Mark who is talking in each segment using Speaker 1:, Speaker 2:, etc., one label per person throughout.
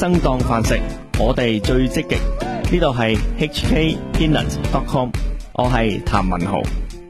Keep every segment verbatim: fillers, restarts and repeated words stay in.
Speaker 1: 生當飯食，我哋最積極。呢度係 H K Peanut dot com， 我係譚文豪。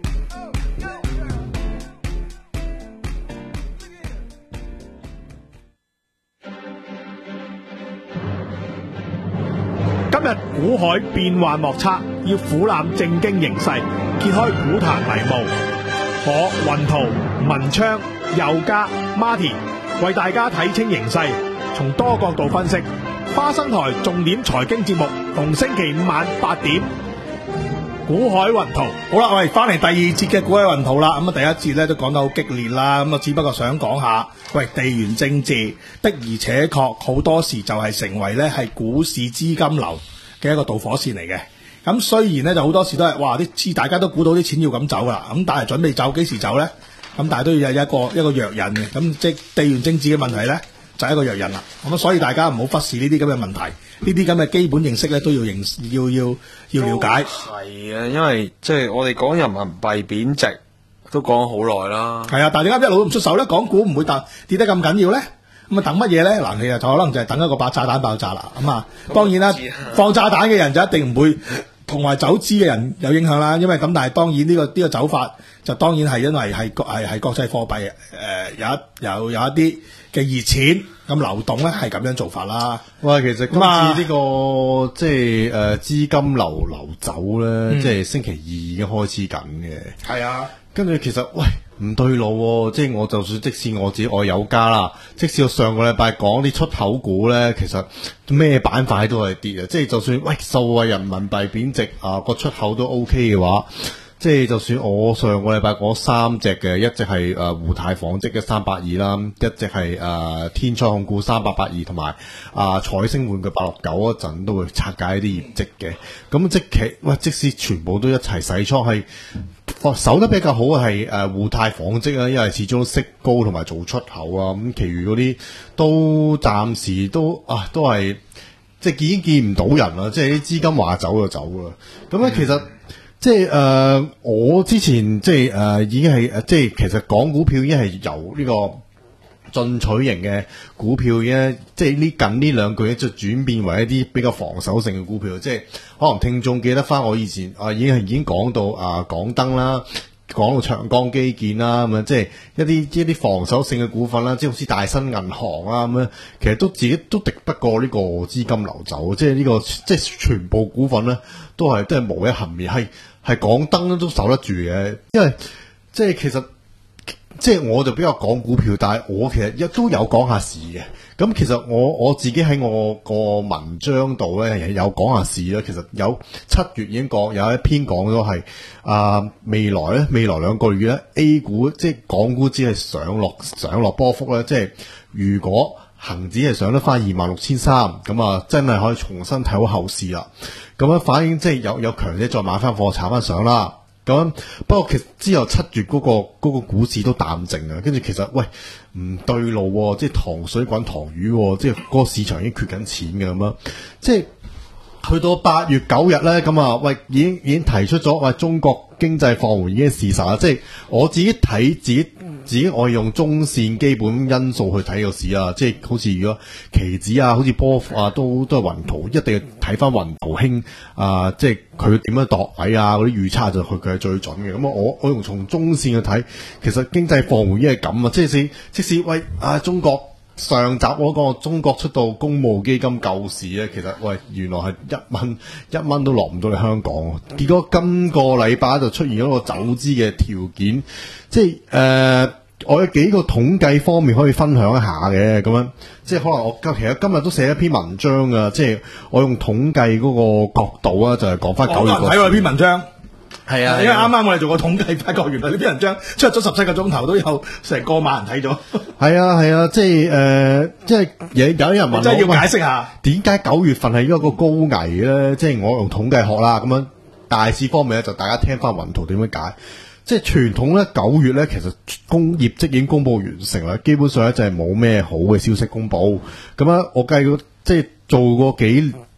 Speaker 2: 今日股海變幻莫測，要俯瞰正經形勢，揭開股壇迷霧。我雲圖、文昌、佑嘉、Martin 為大家睇清形勢，從多角度分析。花生台重點財經節目，逢星期五晚八點。股海雲圖，
Speaker 3: 好啦，我哋翻嚟第二節嘅股海雲圖啦。咁啊，第一節咧都講得好激烈啦。咁啊，只不過想講下，喂，地緣政治的而且確好多時就係成為咧係股市資金流嘅一個導火線嚟嘅。咁雖然咧就好多時都係，哇！啲資大家都估到啲錢要咁走啦。咁但係準備走幾時走咧？咁但係都要有一個一個藥引嘅。咁即係地緣政治嘅問題咧，就係一個藥引啦。咁所以大家唔好忽視呢啲咁嘅問題，呢啲咁嘅基本認識咧都要認要要要了解。
Speaker 4: 係啊，因為即係我哋講人民幣貶值都講咗好耐啦。
Speaker 3: 係啊，但係點解一路都唔出手咧？港股唔會跌跌得咁緊要咧？咁啊等乜嘢咧？嗱，其實就可能就係等一個爆炸彈爆炸啦。咁啊，當然啦，放炸彈嘅人就一定唔會同埋走資嘅人有影響啦。因為咁，但係當然呢、這個呢、這個走法就當然係因為係係係國際貨幣誒、呃、有一有有一啲嘅熱錢咁流動咧，係咁樣做法啦。
Speaker 5: 喂，其實今次呢、這個、嗯、即係誒資金流流走咧，嗯、即係星期二已經開始緊嘅。
Speaker 3: 係啊，
Speaker 5: 跟住其實喂唔對路、哦，即係我就算即使我自己我有加啦，即使我上個禮拜講啲出口股咧，其實咩板塊都係跌嘅。即係就算喂受惠人民幣貶值啊，個出口都 OK 嘅話。即係就算我上個禮拜講三隻嘅，一隻係誒湖太紡織嘅三百二啦，一隻係誒天災控股三百八二，同埋啊彩星玩具八六九嗰陣都會拆解啲業績嘅。咁即其喂，即使全部都一齊洗倉，係守得比較好嘅係誒湖太紡織啊，因為始終息高同埋做出口啊。咁其餘嗰啲都暫時都啊都係即係已經見唔到人啦，即係啲資金話走就走啦。咁咧其實。嗯即係誒、呃，我之前即係誒、呃，已經係誒，即係其實港股票已經係由呢個進取型嘅股票嘅，即係呢近呢兩個月就轉變為一啲比較防守性嘅股票。即係可能聽眾記得翻我以前啊、呃，已經係已經講到啊、呃、港燈啦，講到長江基建啦咁樣，即係一啲一啲防守性嘅股份啦，即係好似大新銀行啊咁樣，其實都自己都敵不過呢個資金流走，即係呢、這個即係全部股份咧都係都係無一幸免係。係港燈都守得住嘅，因為即係其實即係我就比較講股票，但係我其實亦都有講下市嘅。咁其實我我自己喺我個文章度咧有講下市啦。其實有七月已經講有一篇講咗係啊未來咧未來兩個月咧 A 股即係港股只係上落上落波幅咧，即係如果恒指係上得翻二萬六千三，咁啊真係可以重新睇好後市啦。咁樣反映即係有有強者再買翻貨炒翻上啦。咁不過其實之後七月嗰、嗰個嗰個股市都淡靜啊，跟住其實喂唔對路，即係糖水滾糖魚，即係嗰個市場已經缺緊錢嘅咁樣。即係去到八月九日咧，咁啊喂已經已經提出咗喂中國經濟放緩已經係事實啦。即係我自己睇自己。自己我用中線基本因素去睇個市啊，即係好似如果期指啊，好似波幅啊，都都係雲圖，一定要睇翻雲圖興啊，即係佢點樣度位啊，嗰啲預測就佢佢係最準嘅。咁我我用從中線去睇，其實經濟放緩已經係咁啊，即係即使喂啊中國上集我講中國出到公募基金救市咧，其實喂原來係一蚊一蚊都落唔到嚟香港，結果今個禮拜就出現咗個走資嘅條件。即係誒、呃，我有幾個統計方面可以分享一下嘅，咁樣即係可能我其實今日都寫一篇文章噶，即係我用統計嗰個角度啊，就係講翻九月。
Speaker 3: 我睇過篇文章，
Speaker 5: 係啊，
Speaker 3: 因為啱啱我哋做過統計，發覺原來呢篇文章出咗十七個鐘頭都有成個萬人睇咗。係
Speaker 5: 啊係啊，即係誒、呃，即係有有啲人問我，
Speaker 3: 真係要解釋下
Speaker 5: 點解九月份係一個高危咧？即係我用統計學啦，咁樣大市方面咧，就大家聽翻雲圖點樣解。即係傳統咧，九月咧，其實公業績已經公布完成啦，基本上咧就係冇咩好嘅消息公布。咁啊，我計過即係做過幾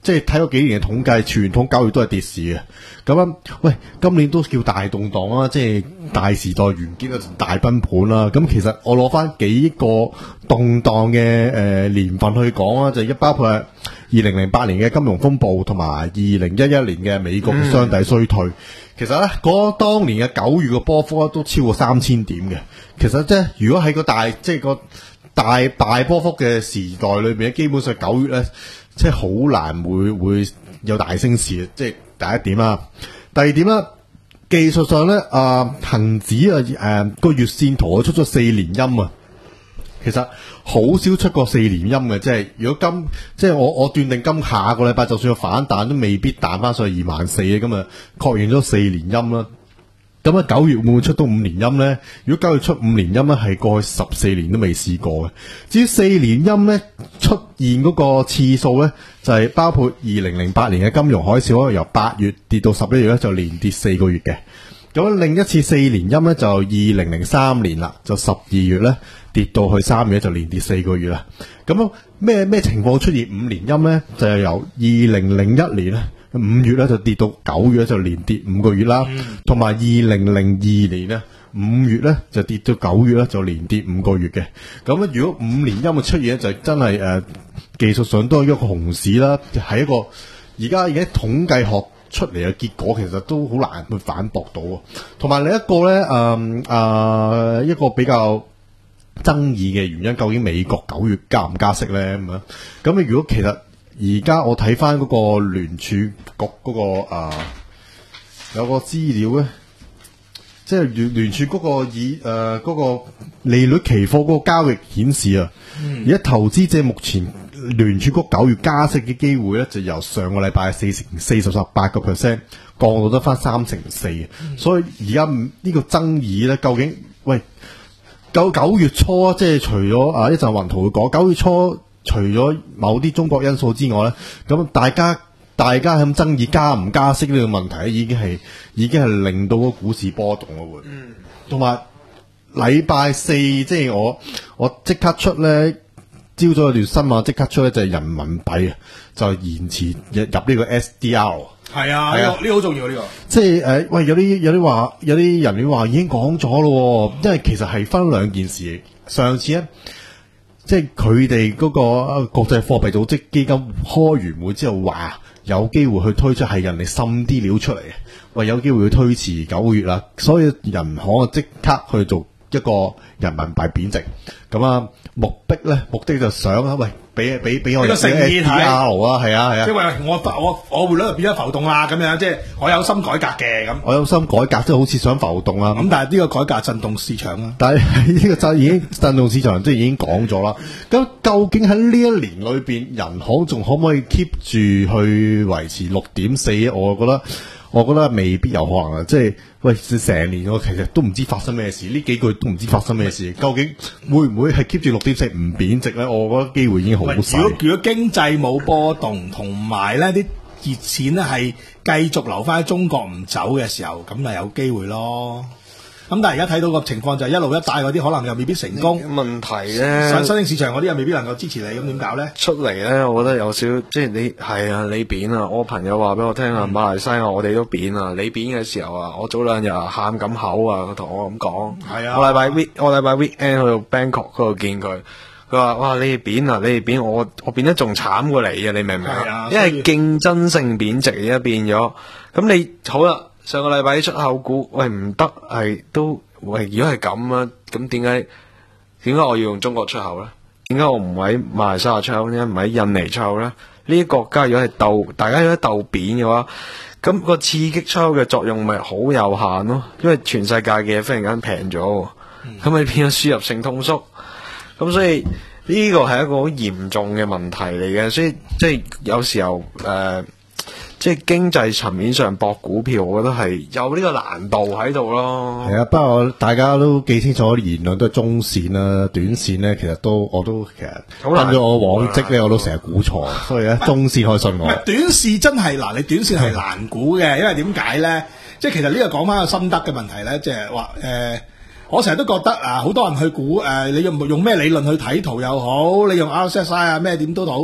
Speaker 5: 即係睇過幾年嘅統計，傳統九月都係跌市嘅。咁啊，喂，今年都叫大動盪啦，即係大時代完結啦，大崩盤啦。咁其實我攞翻幾個動盪嘅誒年份去講啊，就一包括係二零零八年嘅金融風暴，同埋二零一一年嘅美國嘅雙底衰退。嗯、其實咧，嗰當年嘅九月嘅波幅咧都超過三千點嘅。其實即係如果喺個大即係個大大波幅嘅時代裏邊，基本上九月咧，即係好難會會有大升市，即係第一點啦。第二點啦，技術上咧，啊恒指啊誒個月線圖出咗四連陰啊，其實好少出過四連陰嘅，即係如果今即係我我斷定今下個禮拜就算有反彈，都未必彈翻上去二萬四嘅，咁啊確認咗四連陰啦。咁啊九月會唔會出到五連陰呢？如果九月出五連陰咧，係過去十四年都未試過嘅。至於四連陰咧出現嗰個次數咧，就係、是、包括二零零八年嘅金融海嘯，由八月跌到十一月咧，就連跌四個月嘅。咁另一次四連陰咧就二零零三年啦，就十二月咧跌到去三月就連跌四個月啦。咁咩咩情況出現五連陰咧？就係由二零零一年咧。五月咧就跌到九月咧就連跌五個月啦，同埋二零零二年咧五月咧就跌到九月咧就連跌五個月嘅。咁咧如果五連陰嘅出現咧，就真係誒、呃、技術上都係一個熊市啦，係一個而家而家統計學出嚟嘅結果，其實都好難去反駁到。同埋另一個咧誒誒一個比較爭議嘅原因，究竟美國九月加唔加息咧咁樣？咁你如果其實而家我睇翻嗰個聯儲局嗰、那個啊、呃、有個資料咧，即係聯聯儲嗰個以誒嗰、呃那個利率期貨嗰個交易顯示啊，而家、嗯、投資者目前聯儲局九月加息嘅機會咧，就由上個禮拜四成四十八個 percent 降到得翻三成四，嗯、所以而家呢個爭議咧，究竟喂九九月初即係除咗啊一陣雲圖會講九月初。除咗某啲中國因素之外咧，咁大家大家喺咁爭議加唔加息呢個問題，已經係已經係令到個股市波動咯。會，嗯，同埋禮拜四即係我我即刻出咧，朝早有條新聞即刻出咧，就係人民幣啊，就延遲入入呢個 S D R。
Speaker 3: 係啊，呢個呢個好重要呢個。即係誒，喂，有啲有啲話，有啲人你話已經講咗咯，因為其實係分兩件事。上次咧。即係佢哋嗰個國際貨幣組織基金開完會之後話有機會去推出係人哋滲啲料出嚟嘅，喂有機會去推遲九月啦，所以人行啊即刻去做一個人民幣貶值，咁啊目的咧目的就想啊喂俾俾俾我哋 S D R 啊，係啊係啊，即係話我我我匯率就變咗浮動啦，咁樣即係我有心改革嘅咁，我有心改革即係好似想浮動啦，咁但係呢個改革震動市場啦，但係呢個就已經震動市場即係已經講咗啦。咁究竟喺呢一年裏邊，人行仲可唔可以 keep 住去維持六點四？我覺得。我覺得未必有可能啊！即係喂，成年我其實都唔知發生咩事，呢幾個月都唔知發生咩事。究竟會唔會係 keep 住六點四唔貶值咧？我覺得機會已經好細。如果如果經濟冇波動，同埋咧啲熱錢咧係繼續留翻喺中國唔走嘅時候，咁咪有機會咯。咁但係而家睇到個情況就係一路一帶嗰啲可能又未必成功。問題咧，上新興市場嗰啲又未必能夠支持你，咁點搞咧？出嚟咧，我覺得有少即係你係啊，你貶啊！我朋友話俾我聽啊，馬來西亞我哋都貶啊！你貶嘅時候啊，我早兩日喊咁口啊，佢同我咁講。係啊，我禮拜 week 我禮拜 weekend 去到 Bangkok 嗰度見佢，佢話：哇！你哋貶啊，你哋貶我，我變得仲慘過你啊！你明唔明啊？因為競爭性貶值而家變咗，咁你好啦。上個禮拜啲出口股，喂唔得係都喂，如果係咁啊，咁點解點解我要用中國出口咧？點解我唔喺馬來西亞出口咧？唔喺印尼出口咧？呢啲國家如果係鬥，大家如果鬥貶嘅話，咁個刺激出口嘅作用咪好有限咯？因為全世界嘅嘢忽然間平咗，咁咪、嗯、變咗輸入性通縮，咁所以呢個係一個好嚴重嘅問題嚟嘅，所以即係有時候誒。呃即係經濟層面上博股票，我覺得係有呢個難度喺度咯。係啊，不過大家都記清楚，言論都係中線啦，短線咧其實都我都其實跟咗我往績咧，我都成日估錯，所以咧中線可以信我。短線真係嗱，你短線係難估嘅，因為點解咧？即係其實呢個講翻個心得嘅問題咧，即係話誒，我成日都覺得啊，好多人去估誒、呃，你用用咩理論去睇圖又好，你用 R S S I 啊咩點都好。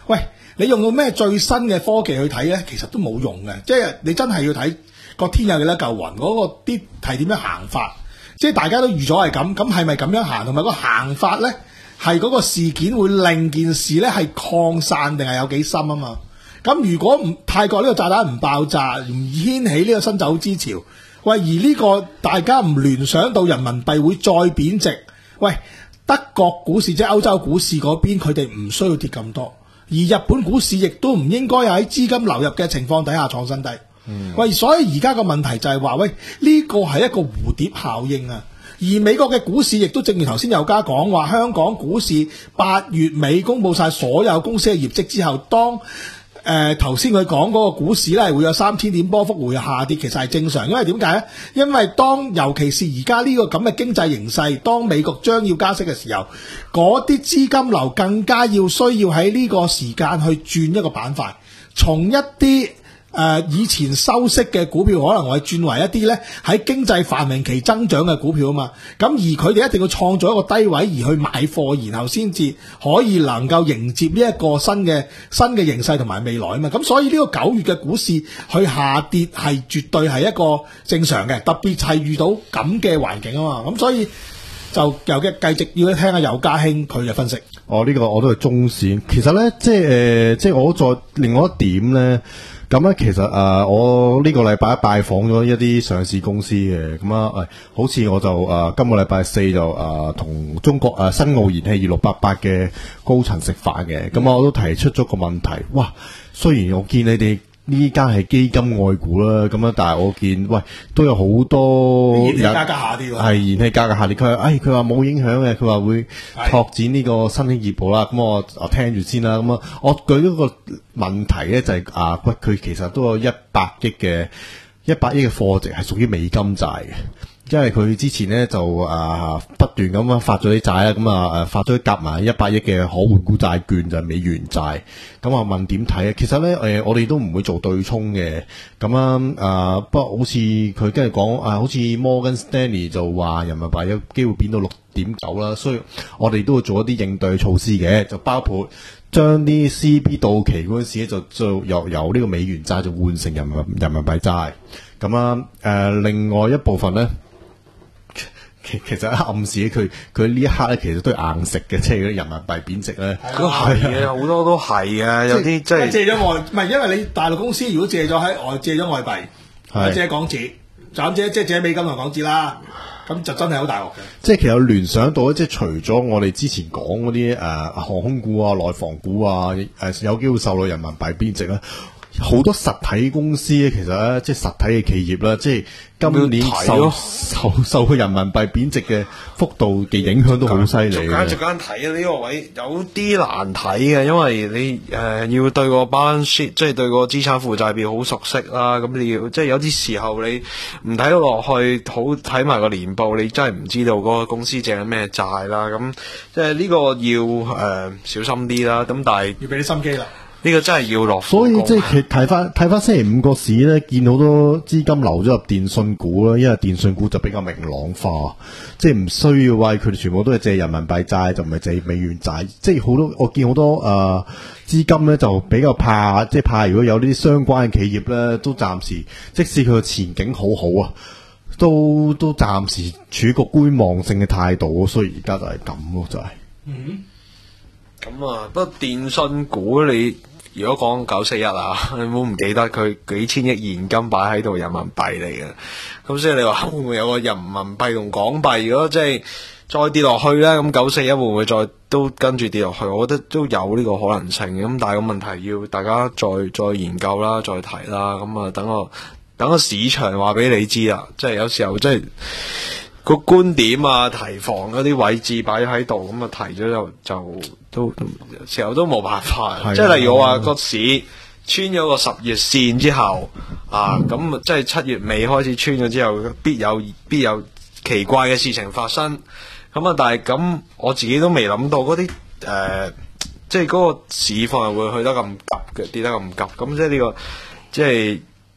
Speaker 3: 喂，你用到咩最新嘅科技去睇咧，其實都冇用嘅。即係你真係要睇個天有幾多嚿雲，嗰、個啲係點樣行法。即係大家都預咗係咁，咁係咪咁樣行？同埋個行法咧，係嗰個事件會令件事咧係擴散定係有幾深啊嘛？咁如果唔泰國呢個炸彈唔爆炸，唔掀起呢個新走資潮，喂，而呢個大家唔聯想到人民幣會再貶值，喂，德國股市即係歐洲股市嗰邊，佢哋唔需要跌咁多，而日本股市亦都唔應該喺資金流入嘅情況底下創新低。嗯、喂，所以而家個問題就係話，喂，呢個係一個蝴蝶效應啊！而美國嘅股市亦都正如頭先有家講話，香港股市八月尾公佈晒所有公司嘅業績之後，當誒頭先佢講嗰個股市咧會有三千點波幅會下跌，其實係正常，因為點解咧？因為當尤其是而家呢個咁嘅經濟形勢，當美國將要加息嘅時候，嗰啲資金流更加要需要喺呢個時間去轉一個板塊，從一啲誒、呃、以前收息嘅股票，可能我係轉為一啲咧喺經濟繁榮期增長嘅股票啊嘛。咁而佢哋一定要創造一個低位而去買貨，然後先至可以能夠迎接呢一個新嘅新嘅形勢同埋未來啊嘛。咁所以呢個九月嘅股市去下跌係絕對係一個正常嘅，特別係遇到咁嘅環境啊嘛。咁所以就由嘅繼續要聽下尤家興佢嘅分析。
Speaker 5: 哦，呢、這個我都係中線。其實咧，即係誒、呃，即係我再另外一點咧。咁咧，其實誒、呃，我呢個禮拜拜訪咗一啲上市公司嘅，咁啊，誒，好似我就誒、呃，今個禮拜四就誒，同、呃、中國誒、呃、新奧燃氣二六八八嘅高層食飯嘅，咁、嗯、我都提出咗個問題，哇，雖然我見你哋呢間係基金外股啦，咁樣，但係我見喂都有好多
Speaker 3: 燃氣價格下跌喎，
Speaker 5: 係燃氣價格下跌，佢話誒佢話冇影響嘅，佢話會拓展呢個新興業務啦。咁我我聽住先啦。咁啊，我舉咗個問題咧就係、是、啊，喂佢其實都有一百億嘅一百億嘅貨值係屬於美金債嘅。因為佢之前咧就啊不斷咁樣發咗啲債啦，咁啊誒發咗夾埋一百億嘅可換股債券就係美元債，咁啊問點睇啊？其實咧誒、呃、我哋都唔會做對沖嘅，咁啊啊不過好似佢跟住講啊，好似摩根 Stanley 就話人民幣有機會變到六點九啦，所以我哋都會做一啲應對措施嘅，就包括將啲 C B 到期嗰陣時咧就就由由呢個美元債就換成人民人民幣債，咁啊誒另外一部分咧。其其實暗示佢佢呢一刻咧，其實都係硬食嘅，即係嗰啲人民幣貶值咧，
Speaker 4: 都係嘅，好多都係嘅，有啲即係
Speaker 3: 借咗外，唔係因為你大陸公司如果借咗喺外借咗外幣，借港紙，就咁借即係借美金同港紙啦，咁就真係好大鑊嘅。即係
Speaker 5: 其實聯想到咧，即係除咗我哋之前講嗰啲誒航空股啊、內房股啊，誒、呃、有機會受到人民幣貶值咧。好多實體公司咧，其實咧，即係實體嘅企業啦，即係今年受受受佢人民幣貶值嘅幅度嘅影響都好犀利嘅。
Speaker 4: 逐間逐間睇啊，呢個位有啲難睇嘅，因為你誒、呃、要對個 balance sheet，即係對個資產負債表好熟悉啦。咁你要即係有啲時候你唔睇到落去，好睇埋個年報，你真係唔知道嗰個公司借緊咩債啦。咁即係呢個要誒、呃、小心啲啦。咁但係
Speaker 3: 要俾啲心機啦。
Speaker 4: 呢個真係要落，
Speaker 5: 所以即係其睇翻睇翻星期五個市咧，見好多資金流咗入電信股啦，因為電信股就比較明朗化，即係唔需要話佢哋全部都係借人民幣債，就唔係借美元債。即係好多我見好多誒資、呃、金咧就比較怕，即係怕如果有呢啲相關嘅企業咧，都暫時即使佢嘅前景好好啊，都都暫時處於個觀望性嘅態度，所以而家就係咁咯，就係、是。
Speaker 3: 嗯。
Speaker 4: 咁啊，不過電信股你如果講九四一啊，你唔好唔記得佢幾千億現金擺喺度人民幣嚟嘅，咁所以你話會唔會有個人民幣同港幣？如果即係再跌落去咧，咁九四一會唔會再都跟住跌落去？我覺得都有呢個可能性嘅。咁但係個問題要大家再再研究啦，再提啦。咁啊，等個等個市場話俾你知啦。即係有時候即係。個觀點啊，提防嗰啲位置擺喺度，咁啊提咗就就都時候都冇辦法。即係例如我話個市穿咗個十月線之後啊，咁即係七月尾開始穿咗之後，必有必有奇怪嘅事情發生。咁啊，但係咁我自己都未諗到嗰啲誒，即係嗰個市況係會去得咁急嘅，跌得咁急。咁即係呢個即係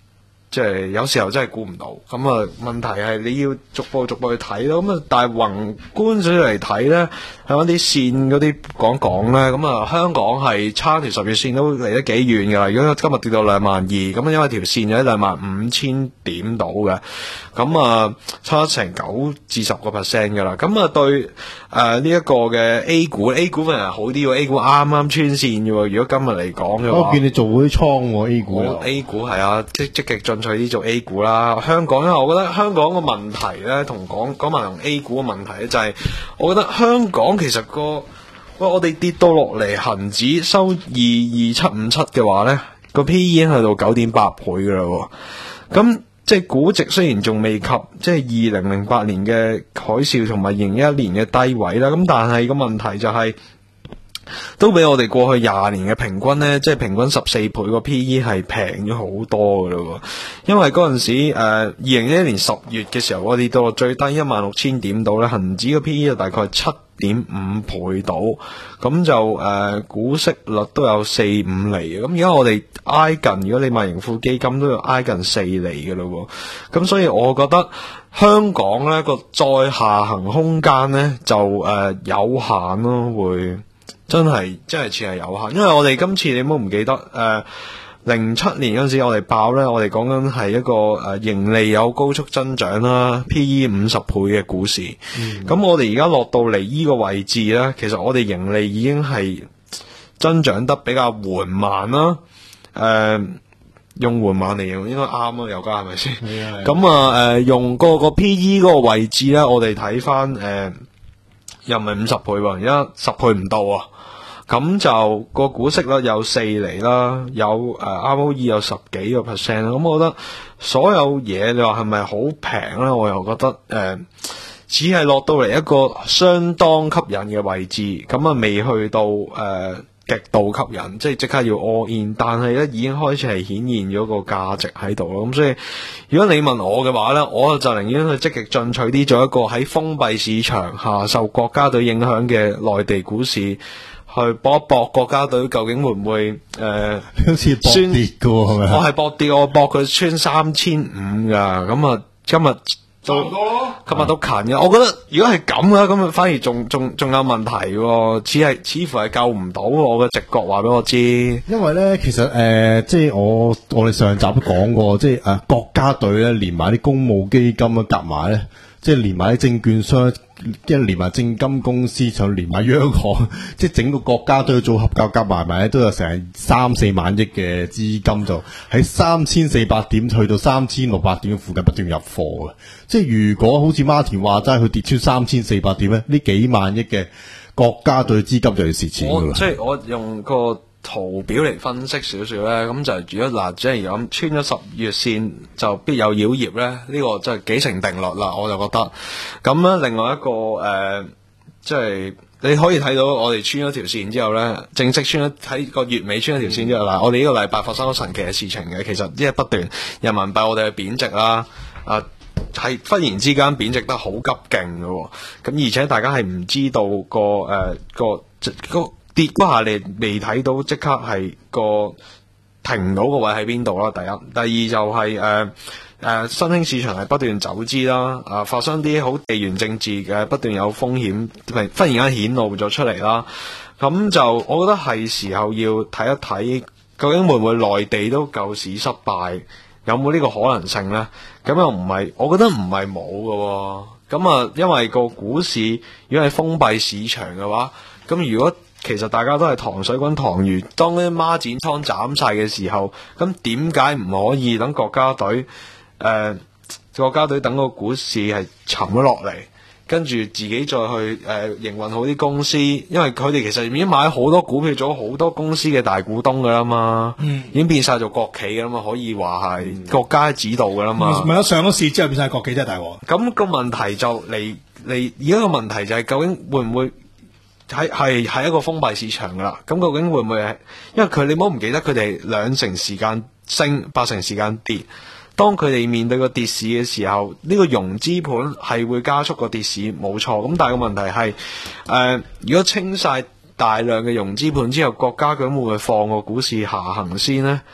Speaker 4: 即係有時候真係估唔到，咁啊問題係你要逐步逐步去睇咯。咁啊，但係宏觀水嚟睇咧，喺啲線嗰啲講講咧，咁啊香港係差條十月線都離得幾遠㗎啦。如果今日跌到兩萬二，咁因為條線就喺兩萬五千點到嘅，咁啊差成九至十個 percent 㗎啦。咁啊對誒呢一個嘅 A 股 A 股反而好啲喎，A 股啱啱穿線嘅喎。如果今日嚟講嘅話，
Speaker 5: 我見你做嗰啲倉喎 A 股。
Speaker 4: A 股係啊，積積極進取啲做 A 股啦。香港因為我覺得香港個問題咧，同講講埋同 A 股嘅問題咧，就係我覺得香港其實個喂我哋跌到落嚟，恒指收二二七五七嘅話咧，個 P E 已經去到九點八倍噶啦。咁即係估值雖然仲未及即係二零零八年嘅海嘯同埋二零一一年嘅低位啦，咁但係個問題就係、是。都比我哋過去廿年嘅平均呢，即係平均十四倍個 P E 係平咗好多噶咯。因為嗰陣時誒，二零一一年十月嘅時候，我哋到最低一萬六千點度咧，恒指個 P E 就大概七點五倍到，咁就誒、呃、股息率都有四五厘嘅。咁而家我哋挨近，如果你買盈富基金都要挨近四厘嘅咯。咁所以我覺得香港咧個再下行空間咧就誒、呃、有限咯，會。真係真係似係有限，因為我哋今次你唔好唔記得，誒零七年嗰陣時我哋爆咧，我哋講緊係一個誒、呃、盈利有高速增長啦 ，P E 五十倍嘅股市。咁、嗯、我哋而家落到嚟呢個位置咧，其實我哋盈利已經係增長得比較緩慢啦。誒、呃，用緩慢嚟形容應該啱啊，油價係咪先？咁啊誒，用個個 P E 嗰個位置咧，我哋睇翻誒又唔係五十倍喎，而家十倍唔到啊。咁就個股息率有四厘啦，有誒 R O E 有十幾個 percent 啦。咁我覺得所有嘢你話係咪好平咧？我又覺得誒、呃，只係落到嚟一個相當吸引嘅位置，咁啊未去到誒、呃、極度吸引，即係即刻要 all in。但係咧已經開始係顯現咗個價值喺度咯。咁所以如果你問我嘅話咧，我就寧願去積極進取啲，做一個喺封閉市場下受國家隊影響嘅內地股市。去搏一搏國家隊究竟會唔會誒？呃、
Speaker 5: 好似搏跌嘅係咪？
Speaker 4: 我係搏跌，我搏佢穿三千五噶。咁啊，今日都今日都近嘅。我覺得如果係咁嘅，咁啊反而仲仲仲有問題喎。似係似乎係救唔到。我嘅直覺話俾我知。
Speaker 5: 因為咧，其實誒、呃，即係我我哋上集都講過，即係誒、呃、國家隊咧，連埋啲公募基金啊，夾埋咧，即係連埋啲證券商。即係連埋證金公司，就連埋央行，即係整個國家都要組合夾夾埋埋咧，都有成三四萬億嘅資金，就喺三千四百點去到三千六百點附近不斷入貨嘅。即係如果好似Martin話齋，佢跌穿三千四百點咧，呢幾萬億嘅國家隊資金就要蝕錢㗎啦。
Speaker 4: 即係我用個圖表嚟分析少少咧，咁就如果嗱，即係咁穿咗十月線就必有妖孽咧，呢、這個真係幾成定律啦，我就覺得。咁咧，另外一個誒、呃，即係你可以睇到我哋穿咗條線之後咧，正式穿咗喺個月尾穿咗條線之後啦，我哋呢個禮拜發生咗神奇嘅事情嘅，其實即係不斷人民幣我哋嘅貶值啦，啊係忽然之間貶值得好急勁嘅，咁而且大家係唔知道個誒、呃、個個。跌嗰下你未睇到，即刻係個停到個位喺邊度啦。第一，第二就係誒誒新興市場係不斷走資啦，啊發生啲好地緣政治嘅不斷有風險，忽然間顯露咗出嚟啦。咁就我覺得係時候要睇一睇，究竟會唔會內地都救市失敗，有冇呢個可能性呢？咁又唔係，我覺得唔係冇㗎。咁啊，因為個股市如果係封閉市場嘅話，咁如果其實大家都係糖水滾糖魚，當啲孖展倉斬晒嘅時候，咁點解唔可以等國家隊誒、呃、國家隊等個股市係沉咗落嚟，跟住自己再去誒、呃、營運好啲公司，因為佢哋其實已經買好多股票，做好多公司嘅大股東噶啦嘛，嗯、已經變晒做國企噶啦嘛，可以話係國家指導噶啦嘛。
Speaker 3: 咪咗上咗市之後變晒國企真係大鑊。
Speaker 4: 咁個問題就嚟嚟，而家個問題就係究竟會唔會？係係係一個封閉市場噶啦，咁究竟會唔會係？因為佢你唔好唔記得佢哋兩成時間升，八成時間跌。當佢哋面對個跌市嘅時候，呢、這個融資盤係會加速個跌市，冇錯。咁但係個問題係，誒、呃，如果清晒大量嘅融資盤之後，國家究竟會唔會放個股市下行先呢？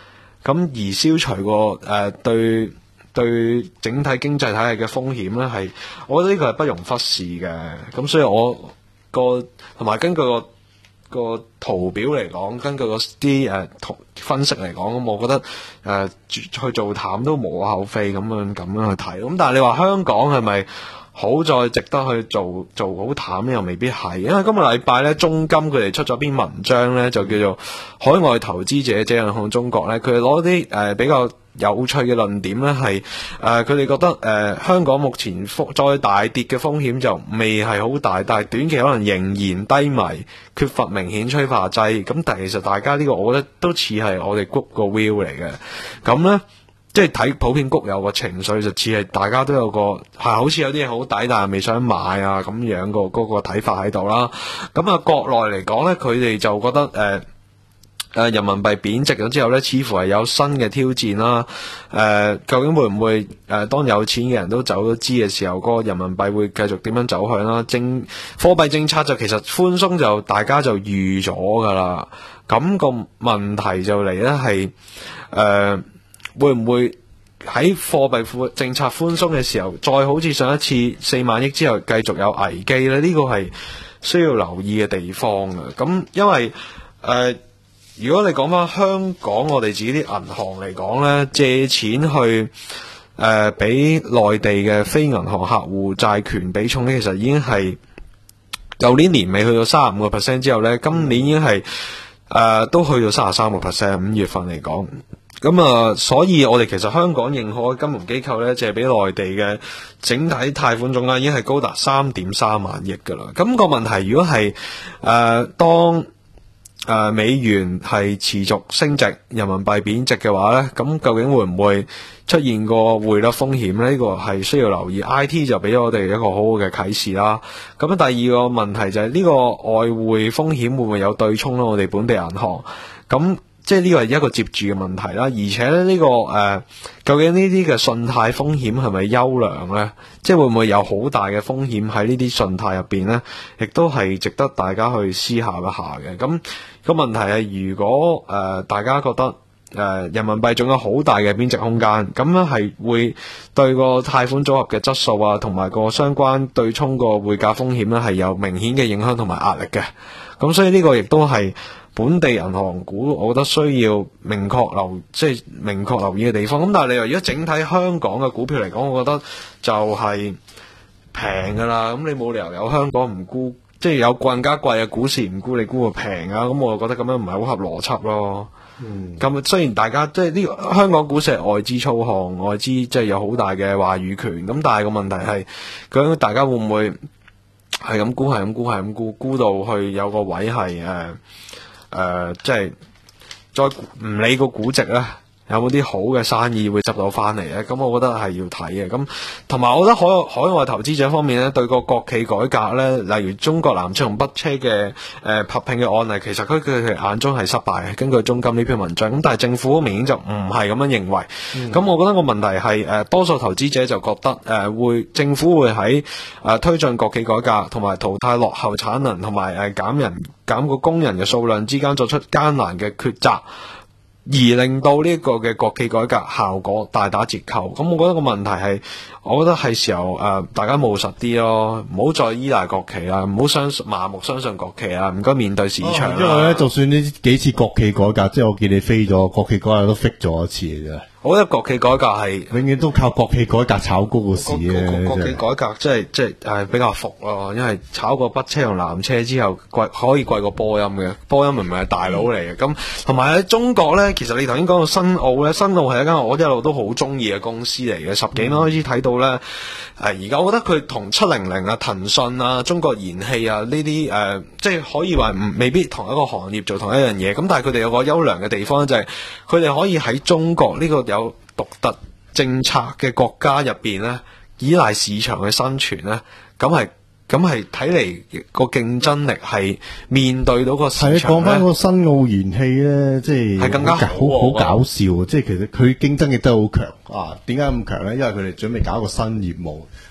Speaker 4: 咁而消除個誒、呃、對對整體經濟體系嘅風險咧，係我覺得呢個係不容忽視嘅。咁所以我個同埋根據個個圖表嚟講，根據個啲誒圖分析嚟講，咁我覺得誒、呃、去做淡都無可厚非咁樣咁樣去睇。咁但係你話香港係咪好再值得去做做好淡咧？又未必係，因為今個禮拜咧，中金佢哋出咗篇文章咧，就叫做海外投資者這樣看中國咧。佢哋攞啲誒比較有趣嘅論點咧，係誒佢哋覺得誒、呃、香港目前風再大跌嘅風險就未係好大，但係短期可能仍然低迷，缺乏明顯催化劑。咁但係其實大家呢個我覺得都似係我哋谷個 view 嚟嘅。咁咧。即係睇普遍谷有個情緒，就似係大家都有個係好似有啲嘢好抵，但係未想買啊咁樣個嗰個睇法喺度啦。咁啊，國內嚟講咧，佢哋就覺得誒誒、呃呃、人民幣貶值咗之後咧，似乎係有新嘅挑戰啦。誒、呃，究竟會唔會誒、呃、當有錢嘅人都走咗資嘅時候，嗰、那個人民幣會繼續點樣走向啦？政貨幣政策就其實寬鬆就大家就預咗㗎啦。咁、那個問題就嚟咧係誒。會唔會喺貨幣政策寬鬆嘅時候，再好似上一次四萬億之後繼續有危機呢？呢個係需要留意嘅地方嘅。咁因為誒、呃，如果你講翻香港，我哋自己啲銀行嚟講呢，借錢去誒俾內地嘅非銀行客戶債權比重呢，其實已經係舊年年尾去到三十五個 percent 之後呢，今年已經係誒、呃、都去到三十三個 percent。五月份嚟講。咁啊，所以我哋其實香港認可嘅金融機構咧，借俾內地嘅整體貸款總額已經係高達三點三萬億噶啦。咁、那個問題，如果係誒、呃、當誒、呃、美元係持續升值，人民幣貶值嘅話咧，咁究竟會唔會出現個匯率風險咧？呢、這個係需要留意。I T 就俾咗我哋一個好好嘅啟示啦。咁第二個問題就係呢個外匯風險會唔會有對沖咧？我哋本地銀行咁。即係呢個係一個接住嘅問題啦，而且咧、這、呢個誒、呃，究竟呢啲嘅信貸風險係咪優良咧？即係會唔會有好大嘅風險喺呢啲信貸入邊咧？亦都係值得大家去思考一下嘅。咁、那個問題係，如果誒、呃、大家覺得誒、呃、人民幣仲有好大嘅貶值空間，咁樣係會對個貸款組合嘅質素啊，同埋個相關對沖個匯價風險咧，係有明顯嘅影響同埋壓力嘅。咁所以呢個亦都係本地銀行股，我覺得需要明確留，即係明確留意嘅地方。咁但係你話如果整體香港嘅股票嚟講，我覺得就係平噶啦。咁你冇理由有香港唔沽，即係有更加貴嘅股市唔沽，你沽個平啊？咁我就覺得咁樣唔係好合邏輯咯。咁、嗯、雖然大家即係呢個香港股市係外資操控，外資即係有好大嘅話語權。咁但係個問題係，究竟大家會唔會係咁沽，係咁沽，係咁沽，沽到去有個位係誒？誒、呃，即係再唔理個估值咧，有冇啲好嘅生意會執到翻嚟咧？咁我覺得係要睇嘅。咁同埋，我覺得海海外投資者方面咧，對個國企改革咧，例如中國南車同北車嘅誒合併嘅案例，其實佢佢哋眼中係失敗嘅。根據中金呢篇文章，咁但係政府明顯就唔係咁樣認為。咁、嗯、我覺得個問題係誒、呃，多數投資者就覺得誒、呃、會政府會喺誒、呃、推進國企改革同埋淘汰落後產能同埋誒減人減個工人嘅數量之間作出艱難嘅抉擇。而令到呢個嘅國企改革效果大打折扣，咁我覺得個問題係，我覺得係時候誒、呃，大家務實啲咯，唔好再依賴國企啦，唔好相信麻木相信國企啦，唔該面對市場、哦。
Speaker 5: 因為咧，就算呢幾次國企改革，即係我見你飛咗國企改革都 fit 咗一次嘅啫。
Speaker 4: 我覺得國企改革係
Speaker 5: 永遠都靠國企改革炒高個市嘅。
Speaker 4: 國企改革即係即係誒比較服咯，因為炒過北車同南車之後，貴可以貴過波音嘅，波音明明係大佬嚟嘅。咁同埋喺中國咧，其實你頭先講到新奧咧，新奧係一間我一路都好中意嘅公司嚟嘅，十幾蚊開始睇到咧。誒而家我覺得佢同七零零啊、騰訊啊、中國燃氣啊呢啲誒，即係可以話唔未必同一個行業做同一樣嘢。咁但係佢哋有個優良嘅地方咧，就係佢哋可以喺中國呢個有獨特政策嘅國家入邊咧，依賴市場去生存咧，咁係咁係睇嚟個競爭力係面對到個市場咧。係講翻個
Speaker 5: 新奧燃氣咧，即係
Speaker 4: 係更加好，
Speaker 5: 好好搞笑。即係其實佢競爭亦都好強啊！點解咁強咧？因為佢哋準備搞一個新業務，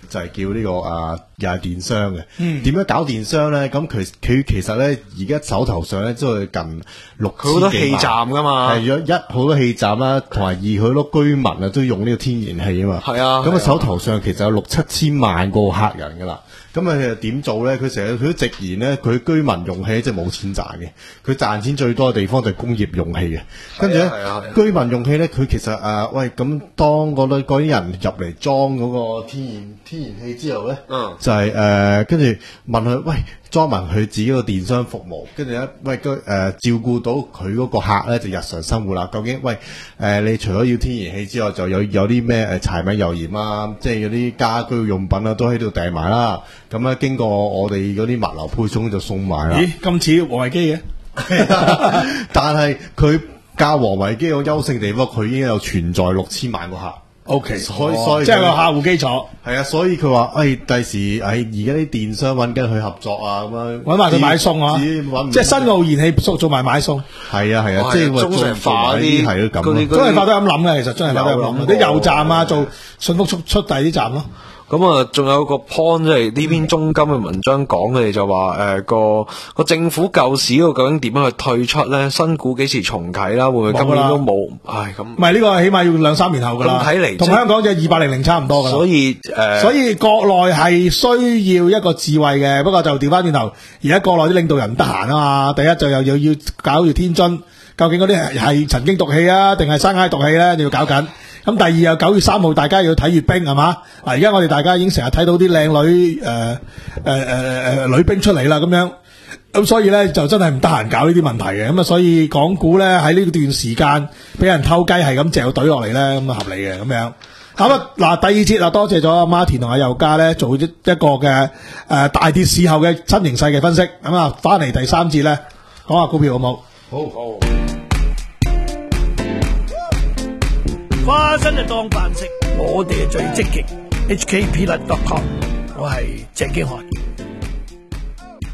Speaker 5: 就係叫呢、這個啊又係電商嘅。嗯，點樣搞電商咧？咁佢佢其實咧而家手頭上咧都係近六千幾萬，
Speaker 4: 佢好多氣站噶嘛，
Speaker 5: 係咗一好多氣站啦，同埋二好多居民啊都用呢個天然氣啊嘛。
Speaker 4: 係啊，
Speaker 5: 咁啊手頭上其實有六七千萬個客人噶啦。咁啊點做咧？佢成日佢都直言咧，佢居民用氣即係冇錢賺嘅，佢賺錢最多嘅地方就係工業用氣嘅。跟住咧，居民用氣咧，佢其實誒、呃、喂咁當嗰啲嗰啲人入嚟裝嗰個天然天然氣之後咧，嗯，就係誒跟住問佢喂。裝埋佢自己個電商服務，跟住咧，喂，誒、呃、照顧到佢嗰個客咧，就日常生活啦。究竟喂，誒、呃、你除咗要天然氣之外，就有有啲咩誒柴米油鹽啊，即係嗰啲家居用品啊，都喺度訂埋啦。咁咧經過我哋嗰啲物流配送就送埋啦。
Speaker 3: 咦，咁似王維基嘅？
Speaker 5: 但係佢較王維基個優勝地方，佢已經有存在六千萬個客。
Speaker 3: O K，
Speaker 5: 所以所以
Speaker 3: 即係個客戶基礎
Speaker 5: 係啊，所以佢話誒，第時誒而家啲電商揾緊佢合作啊，咁樣
Speaker 3: 揾埋佢買餸啊，即係新奧燃氣做做埋買餸。
Speaker 5: 係啊係啊，即係
Speaker 4: 中石化啲
Speaker 5: 係咯咁，
Speaker 3: 中石化都咁諗嘅，其實中石化都咁諗，啲油站啊，做順豐出出遞啲站咯。
Speaker 4: 咁啊，仲有個 point 即係呢篇中金嘅文章講，佢哋就話誒個個政府救市嗰個究竟點樣去退出咧？新股幾時重啟啦？會唔會今年都冇？唉，咁
Speaker 3: 唔係呢個起碼要兩三年後噶啦。
Speaker 4: 咁睇嚟，
Speaker 3: 同香港就二八零零差唔多噶。
Speaker 4: 所以誒，呃、
Speaker 3: 所以國內係需要一個智慧嘅，不過就調翻轉頭，而家國內啲領導人唔得閒啊嘛。第一就又要要搞住天津，究竟嗰啲係係曾經毒氣啊，定係山埃毒氣咧？你要搞緊。咁第二又九月三號，大家要睇閱兵係嘛？嗱，而家我哋大家已經成日睇到啲靚女誒誒誒誒女兵出嚟啦，咁樣咁所以咧就真係唔得閒搞呢啲問題嘅。咁啊，所以港股咧喺呢段時間俾人偷雞係咁嚼隊落嚟咧，咁啊合理嘅咁樣。咁啊嗱，第二節啊，多謝咗阿 Martin 同阿佑嘉咧做一一個嘅誒、呃、大跌市後嘅新形勢嘅分析。咁啊，翻嚟第三節咧講下股票好冇？
Speaker 5: 好好。
Speaker 6: 花生就當飯食，我哋係最積極。H K P 率 dot com， 我係鄭經翰。